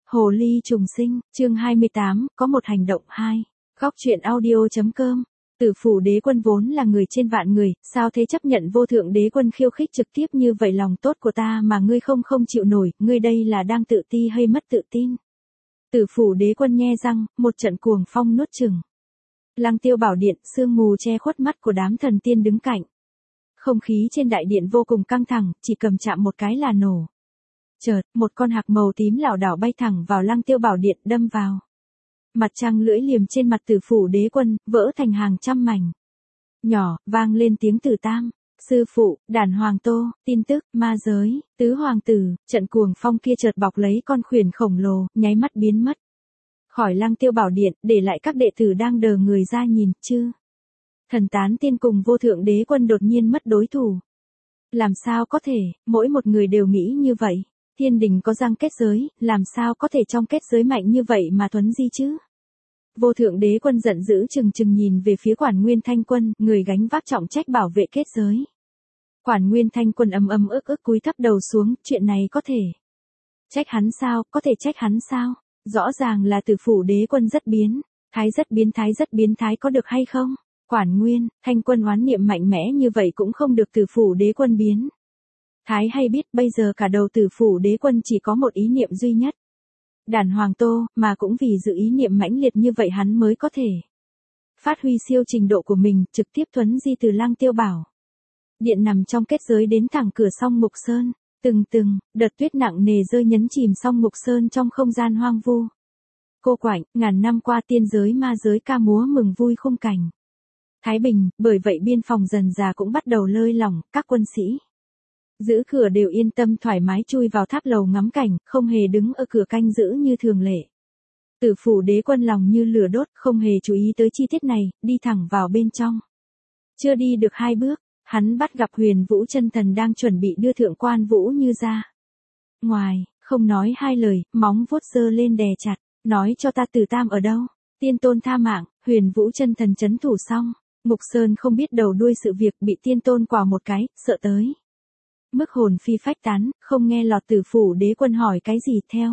Hồ ly trùng sinh, chương 28, có một hành động 2. Góc truyện audio.com. Tử phủ đế quân vốn là người trên vạn người, sao thế chấp nhận vô thượng đế quân khiêu khích trực tiếp như vậy, lòng tốt của ta mà ngươi không chịu nổi, ngươi đây là đang tự ti hay mất tự tin? Tử phủ đế quân nhe răng, một trận cuồng phong nuốt chửng. Lăng Tiêu bảo điện, sương mù che khuất mắt của đám thần tiên đứng cạnh. Không khí trên đại điện vô cùng căng thẳng, chỉ cầm chạm một cái là nổ. Chợt, một con hạc màu tím lảo đảo bay thẳng vào Lăng Tiêu bảo điện, đâm vào. Mặt trăng lưỡi liềm trên mặt Tử phủ đế quân, vỡ thành hàng trăm mảnh. Nhỏ, vang lên tiếng Tử Tam. Sư phụ, Đản Hoàng Tô, tin tức, ma giới, tứ hoàng tử, trận cuồng phong kia chợt bọc lấy con khuyển khổng lồ, nháy mắt biến mất. Khỏi Lăng Tiêu bảo điện, để lại các đệ tử đang đờ người ra nhìn, chứ. Thần tán tiên cùng vô thượng đế quân đột nhiên mất đối thủ. Làm sao có thể, mỗi một người đều nghĩ như vậy. Thiên đình có răng kết giới, làm sao có thể trong kết giới mạnh như vậy mà thuấn di chứ? Vô thượng đế quân giận dữ trừng trừng nhìn về phía Quản Nguyên Thanh Quân, người gánh vác trọng trách bảo vệ kết giới. Quản Nguyên Thanh Quân ấm ức cúi thấp đầu xuống, chuyện này có thể trách hắn sao, có thể trách hắn sao? Rõ ràng là Tử phủ đế quân rất biến thái có được hay không? Quản Nguyên, Thanh Quân oán niệm mạnh mẽ như vậy cũng không được Tử phủ đế quân biến thái hay biết, bây giờ cả đầu Tử phủ đế quân chỉ có một ý niệm duy nhất. Đản Hoàng Tô, mà cũng vì dự ý niệm mãnh liệt như vậy hắn mới có thể phát huy siêu trình độ của mình, trực tiếp thuấn di từ Lăng Tiêu bảo điện nằm trong kết giới đến thẳng cửa Song Mục Sơn. Từng đợt tuyết nặng nề rơi nhấn chìm Song Mục Sơn trong không gian hoang vu. Cô quạnh, ngàn năm qua tiên giới ma giới ca múa mừng vui khung cảnh thái bình, bởi vậy biên phòng dần dà cũng bắt đầu lơi lỏng, các quân sĩ giữ cửa đều yên tâm thoải mái chui vào tháp lầu ngắm cảnh, không hề đứng ở cửa canh giữ như thường lệ. Tử phủ đế quân lòng như lửa đốt, không hề chú ý tới chi tiết này, đi thẳng vào bên trong. Chưa đi được 2 bước, hắn bắt gặp Huyền Vũ Chân Thần đang chuẩn bị đưa Thượng Quan Vũ Như ra ngoài, không nói 2 lời, móng vuốt giơ lên đè chặt, nói cho ta Tử Tam ở đâu? Tiên tôn tha mạng. Huyền Vũ Chân Thần trấn thủ xong, Mục Sơn không biết đầu đuôi sự việc, bị tiên tôn quào một cái, sợ tới mức hồn phi phách tán, không nghe lọt Tử phủ đế quân hỏi cái gì, theo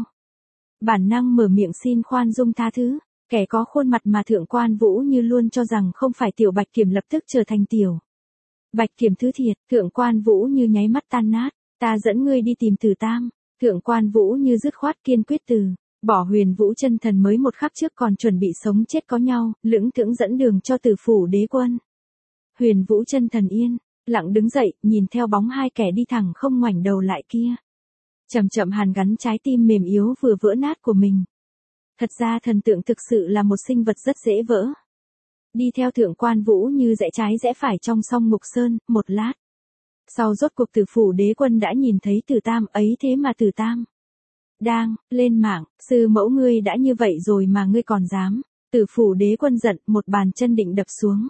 bản năng mở miệng xin khoan dung tha thứ. Kẻ có khuôn mặt mà Thượng Quan Vũ Như luôn cho rằng không phải Tiểu Bạch Kiểm lập tức trở thành Tiểu Bạch Kiểm thứ thiệt. Thượng Quan Vũ Như nháy mắt tan nát. Ta dẫn ngươi đi tìm Tử Tam. Thượng Quan Vũ Như dứt khoát kiên quyết từ bỏ. Huyền Vũ Chân Thần mới một khắc trước còn chuẩn bị sống chết có nhau, lững thững dẫn đường cho Tử phủ đế quân. Huyền Vũ Chân Thần yên lặng đứng dậy, nhìn theo bóng 2 kẻ đi thẳng không ngoảnh đầu lại kia. Chậm hàn gắn trái tim mềm yếu vừa vỡ nát của mình. Thật ra thần tượng thực sự là một sinh vật rất dễ vỡ. Đi theo Thượng Quan Vũ Như rẽ trái rẽ phải trong Song Mục Sơn, một lát sau rốt cuộc Tử phủ đế quân đã nhìn thấy Tử Tam, ấy thế mà Tử Tam đang lên mạng. Sư mẫu ngươi đã như vậy rồi mà ngươi còn dám? Tử phủ đế quân giận, một bàn chân định đập xuống.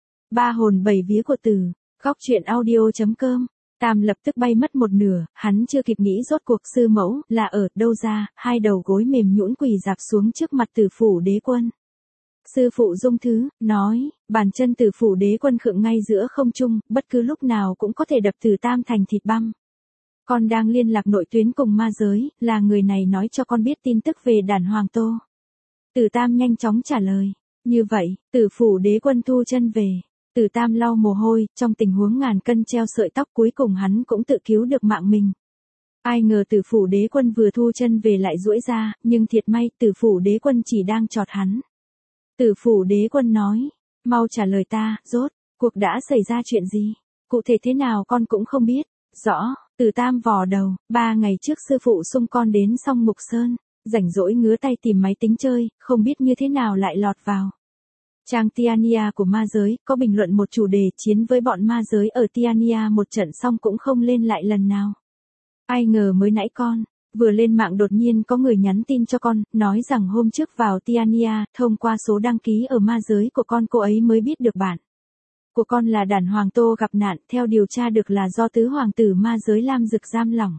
3 hồn 7 vía của Góc truyện audio.com. Tam lập tức bay mất một nửa, hắn chưa kịp nghĩ rốt cuộc sư mẫu là ở đâu ra, 2 đầu gối mềm nhũn quỳ dạp xuống trước mặt Tử phủ đế quân. Sư phụ dung thứ, nói, bàn chân Tử phủ đế quân khựng ngay giữa không trung, bất cứ lúc nào cũng có thể đập Tử Tam thành thịt băm. Con đang liên lạc nội tuyến cùng ma giới, là người này nói cho con biết tin tức về Đản Hoàng Tô. Tử Tam nhanh chóng trả lời. Như vậy, Tử phủ đế quân thu chân về. Tử Tam lau mồ hôi, trong tình huống ngàn cân treo sợi tóc cuối cùng hắn cũng tự cứu được mạng mình. Ai ngờ Tử phủ đế quân vừa thu chân về lại duỗi ra, nhưng thiệt may Tử phủ đế quân chỉ đang chọt hắn. Tử phủ đế quân nói, mau trả lời ta, rốt cuộc đã xảy ra chuyện gì? Cụ thể thế nào con cũng không biết. Rõ. Tử Tam vò đầu, 3 ngày trước sư phụ xung con đến Song Mục Sơn, rảnh rỗi ngứa tay tìm máy tính chơi, không biết như thế nào lại lọt vào trang Tiania của ma giới, có bình luận một chủ đề chiến với bọn ma giới ở Tiania một trận xong cũng không lên lại lần nào. Ai ngờ mới nãy con vừa lên mạng đột nhiên có người nhắn tin cho con, nói rằng hôm trước vào Tiania, thông qua số đăng ký ở ma giới của con, cô ấy mới biết được bạn của con là Đản Hoàng Tô gặp nạn, theo điều tra được là do tứ hoàng tử ma giới Lam Dực giam lỏng.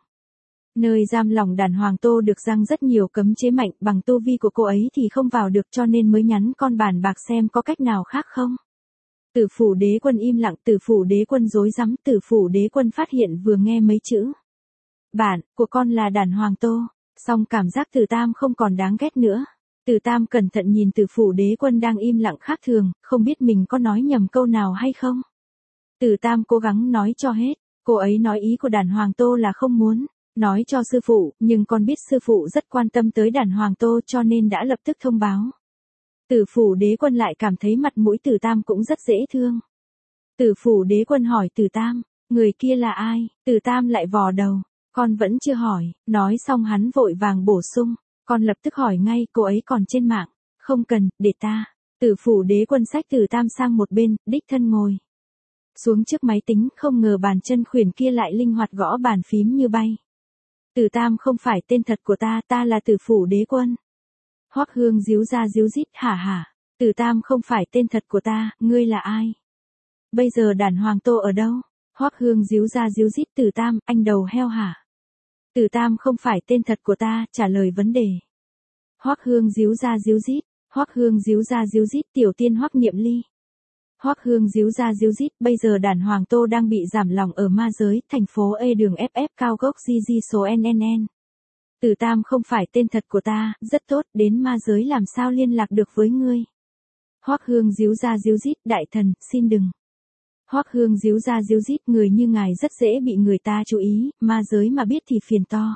Nơi giam lỏng Đản Hoàng Tô được giăng rất nhiều cấm chế mạnh, bằng tu vi của cô ấy thì không vào được, cho nên mới nhắn con bàn bạc xem có cách nào khác không. Tử phủ đế quân im lặng, Tử phủ đế quân rối rắm, Tử phủ đế quân phát hiện vừa nghe mấy chữ. Bạn của con là Đản Hoàng Tô. Song cảm giác Từ Tam không còn đáng ghét nữa. Từ Tam cẩn thận nhìn Tử phủ đế quân đang im lặng khác thường, không biết mình có nói nhầm câu nào hay không. Từ Tam cố gắng nói cho hết, cô ấy nói ý của Đản Hoàng Tô là không muốn nói cho sư phụ, nhưng con biết sư phụ rất quan tâm tới Đản Hoàng Tô cho nên đã lập tức thông báo. Tử phủ đế quân lại cảm thấy mặt mũi Từ Tam cũng rất dễ thương. Tử phủ đế quân hỏi Từ Tam, người kia là ai? Từ Tam lại vò đầu, con vẫn chưa hỏi, nói xong hắn vội vàng bổ sung, con lập tức hỏi ngay, cô ấy còn trên mạng, không cần, để ta. Tử phủ đế quân xách Từ Tam sang một bên, đích thân ngồi xuống trước máy tính, không ngờ bàn chân khuyển kia lại linh hoạt gõ bàn phím như bay. Từ Tam không phải tên thật của ta, ta là Tử phủ đế quân. Hoắc Hương díu ra díu dít, hả hả, Từ Tam không phải tên thật của ta, ngươi là ai? Bây giờ Đản Hoàng Tô ở đâu? Hoắc Hương díu ra díu dít, Từ Tam, anh đầu heo hả? Từ Tam không phải tên thật của ta, trả lời vấn đề. Hoắc Hương díu ra díu dít, Hoắc Hương díu ra díu dít, tiểu tiên Hoắc Niệm Ly. Hoắc Hương díu ra díu dít, bây giờ Đản Hoàng Tô đang bị giảm lòng ở ma giới, thành phố E đường FF cao gốc GG số NNN. Từ Tam không phải tên thật của ta, rất tốt, đến ma giới làm sao liên lạc được với ngươi? Hoắc Hương díu ra díu dít, đại thần, xin đừng. Hoắc Hương díu ra díu dít, người như ngài rất dễ bị người ta chú ý, ma giới mà biết thì phiền to.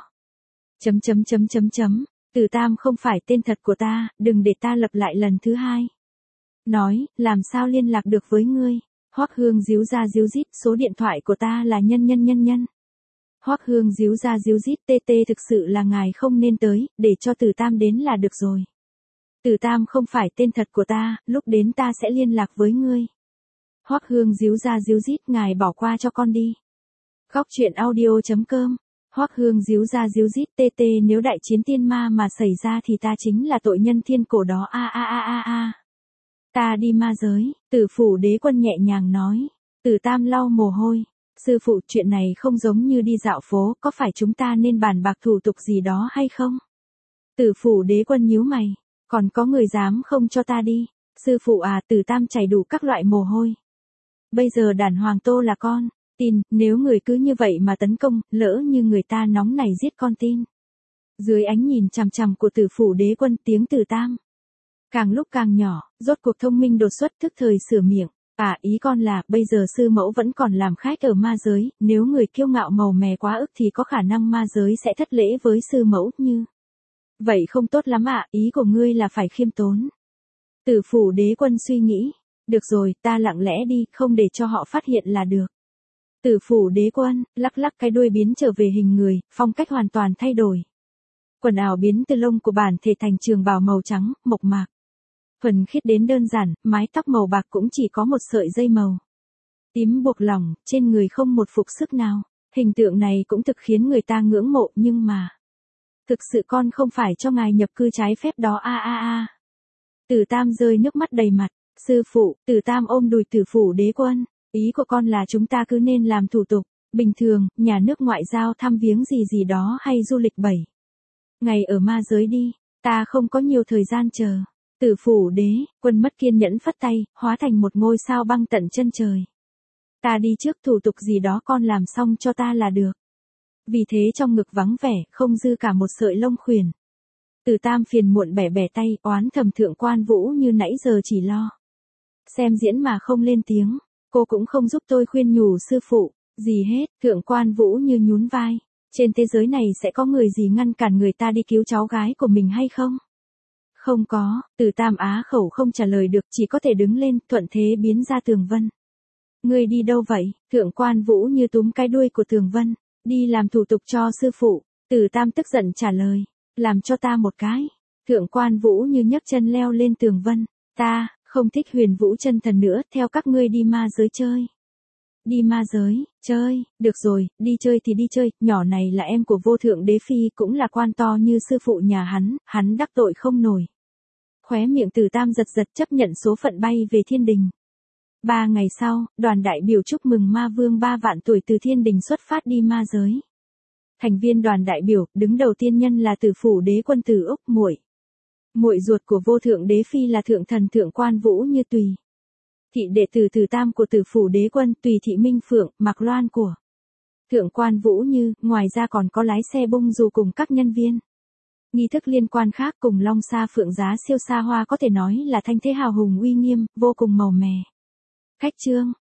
Từ Tam không phải tên thật của ta, đừng để ta lặp lại lần thứ hai. Nói, làm sao liên lạc được với ngươi? Hoắc Hương díu ra díu dít, số điện thoại của ta là nhân. Hoắc Hương díu ra díu dít, TT thực sự là ngài không nên tới, để cho Từ Tam đến là được rồi. Từ Tam không phải tên thật của ta, lúc đến ta sẽ liên lạc với ngươi. Hoắc Hương díu ra díu dít, ngài bỏ qua cho con đi. Góc truyện audio.com. Hoắc Hương díu ra díu dít, TT nếu đại chiến tiên ma mà xảy ra thì ta chính là tội nhân thiên cổ đó, a. Ta đi ma giới, Tử phủ đế quân nhẹ nhàng nói. Từ Tam lau mồ hôi. Sư phụ, chuyện này không giống như đi dạo phố, có phải chúng ta nên bàn bạc thủ tục gì đó hay không? Tử phủ đế quân nhíu mày. Còn có người dám không cho ta đi? Sư phụ à, Từ Tam chảy đủ các loại mồ hôi. Bây giờ Đản Hoàng Tô là con tin, nếu người cứ như vậy mà tấn công, lỡ như người ta nóng này giết con tin. Dưới ánh nhìn chằm chằm của Tử phủ đế quân, tiếng Từ Tam càng lúc càng nhỏ, rốt cuộc thông minh đột xuất, thức thời sửa miệng. À, ý con là, bây giờ sư mẫu vẫn còn làm khách ở ma giới, nếu người kiêu ngạo màu mè quá ức thì có khả năng ma giới sẽ thất lễ với sư mẫu như. Vậy không tốt lắm ạ, ý của ngươi là phải khiêm tốn. Tử phủ đế quân suy nghĩ. Được rồi, ta lặng lẽ đi, không để cho họ phát hiện là được. Tử phủ đế quân, lắc lắc cái đuôi biến trở về hình người, phong cách hoàn toàn thay đổi. Quần áo biến từ lông của bản thể thành trường bào màu trắng, mộc mạc. Thuần khiết đến đơn giản, mái tóc màu bạc cũng chỉ có một sợi dây màu tím buộc lỏng, trên người không một phục sức nào. Hình tượng này cũng thực khiến người ta ngưỡng mộ, nhưng mà thực sự con không phải cho ngài nhập cư trái phép đó, a. Từ Tam rơi nước mắt đầy mặt. Sư phụ, Từ Tam ôm đùi Tử phủ đế quân. Ý của con là chúng ta cứ nên làm thủ tục bình thường, nhà nước ngoại giao thăm viếng gì đó hay du lịch 7 ngày ở ma giới đi, ta không có nhiều thời gian chờ. Tử phủ đế quân mất kiên nhẫn phất tay, hóa thành một ngôi sao băng tận chân trời. Ta đi trước, thủ tục gì đó con làm xong cho ta là được. Vì thế trong ngực vắng vẻ, không dư cả một sợi lông khuyển. Từ Tam phiền muộn bẻ bẻ tay, oán thầm Thượng Quan Vũ như nãy giờ chỉ lo xem diễn mà không lên tiếng. Cô cũng không giúp tôi khuyên nhủ sư phụ gì hết. Thượng Quan Vũ như nhún vai. Trên thế giới này sẽ có người gì ngăn cản người ta đi cứu cháu gái của mình hay không? Không có. Từ Tam á khẩu không trả lời được, chỉ có thể đứng lên, thuận thế biến ra Tường Vân. Ngươi đi đâu vậy? Thượng Quan Vũ như túm cái đuôi của Tường Vân. Đi làm thủ tục cho sư phụ. Từ Tam tức giận trả lời. Làm cho ta một cái. Thượng Quan Vũ như nhấc chân leo lên Tường Vân. Ta không thích Huyền Vũ chân thần nữa, theo các ngươi đi ma giới chơi. Đi ma giới, chơi, được rồi, đi chơi thì đi chơi, nhỏ này là em của vô thượng đế phi, cũng là quan to như sư phụ nhà hắn đắc tội không nổi. Khóe miệng Từ Tam giật giật, chấp nhận số phận bay về thiên đình. 3 ngày sau, đoàn đại biểu chúc mừng ma vương 3 vạn tuổi từ thiên đình xuất phát đi ma giới. Thành viên đoàn đại biểu, đứng đầu tiên nhân là Tử phủ đế quân Từ Úc, muội ruột của vô thượng đế phi là thượng thần Thượng Quan Vũ như Tùy thị đệ tử Từ Tam của Tử phủ đế quân, Tùy thị Minh Phượng, Mạc Loan của Thượng Quan Vũ như, ngoài ra còn có lái xe bung dù cùng các nhân viên. Nghi thức liên quan khác cùng long sa phượng giá siêu xa hoa có thể nói là thanh thế hào hùng uy nghiêm, vô cùng màu mè. Khách trương,